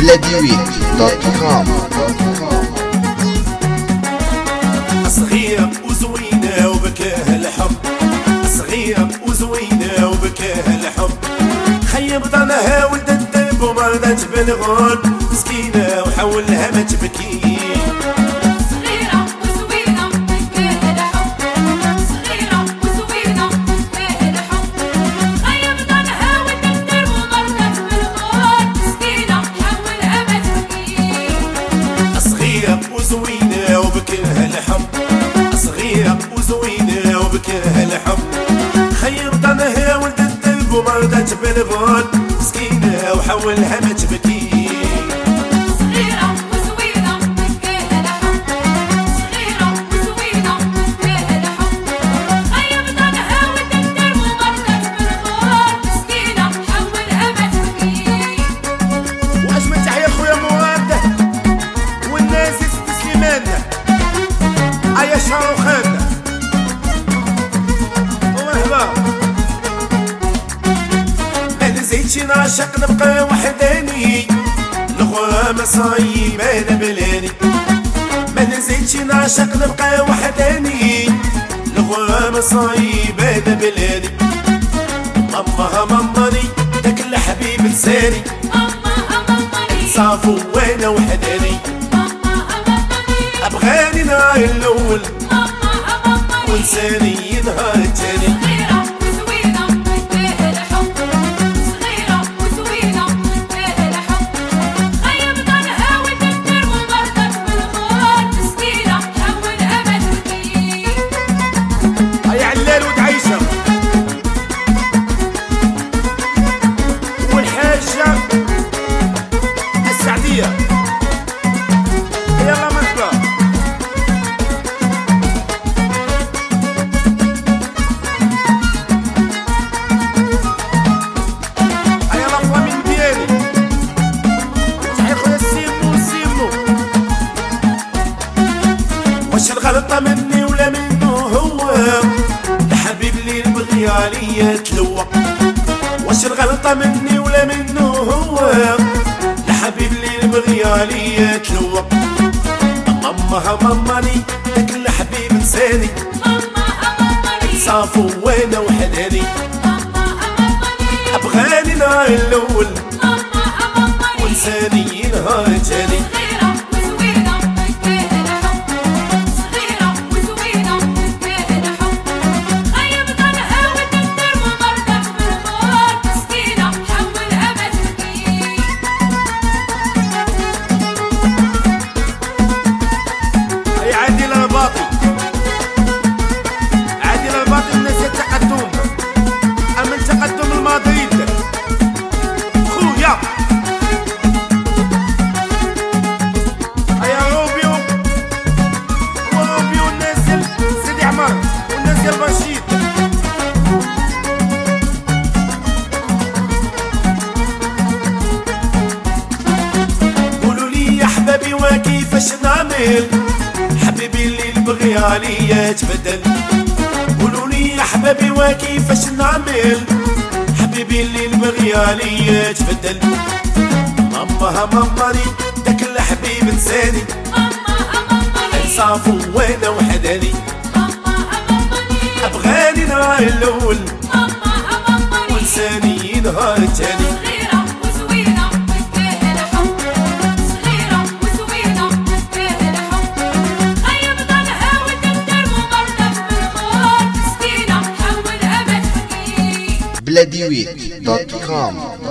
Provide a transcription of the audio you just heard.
بلاديويت.com. صغيرة وزوينة وبكاها الحب، صغيرة وزوينة وبكاها الحب، خيب ضنها ولدت الدرب ومرضت بالغول، مسكينة وحولها ما تبكي. وزوينة وبكاها الحب، صغيرة وزوينة وبكاها الحب، خيب ضنها ولدت الدرب ومرضت بالغول، مسكينة وحولها ما تبكي. شاروخان ومرحبا ما نزيدش نعشق نبقى وحداني، الغرام صايب انا بلاني، ما نزيدش نعشق نبقى وحداني، الغرام صايب انا بلاني. ماما ماماني داك الحبيب لساني، صافو وانا وحداني، أبغاني نهار الأول ولساني نهار التاني. صغيرة وزوينة وبكاها الحب، صغيرة وزوينة وبكاها الحب، خيب ضنها وتكتر ومرضت بالغول، مسكينة حولها ما تبكي. هيا علال ود عيشة والحاجة السعدية، يلا مرحبا. واش الغلطة مني ولا منه هو؟ الحبيب اللي بغي عليا تلوى. واش الغلطة مني ولا منه هو؟ الحبيب اللي بغي عليا تلوى. ماما ماماني داك الحبيب نساني، صافو وانا وحداني، أبغاني نهار الأول ونساني نهار التاني. قولوا لي يا حبابي وكيفاش نعمل، حبيبي اللي بغي عليا تبدل. قولوا لي يا حبابي وكيفاش نعمل، حبيبي اللي بغي عليا تبدل. ماما ماماني داك الحبيب نساني، صافو وانا وحداني، أبغاني نهار الأول ولساني نهار التاني. صغيرة وزوينة وبكاها الحب، صغيرة وزوينة وبكاها الحب، خيب ضنها وتكتر ومرضت بالغول، مسكينة حولها ما تبكي. بلاديويت.com.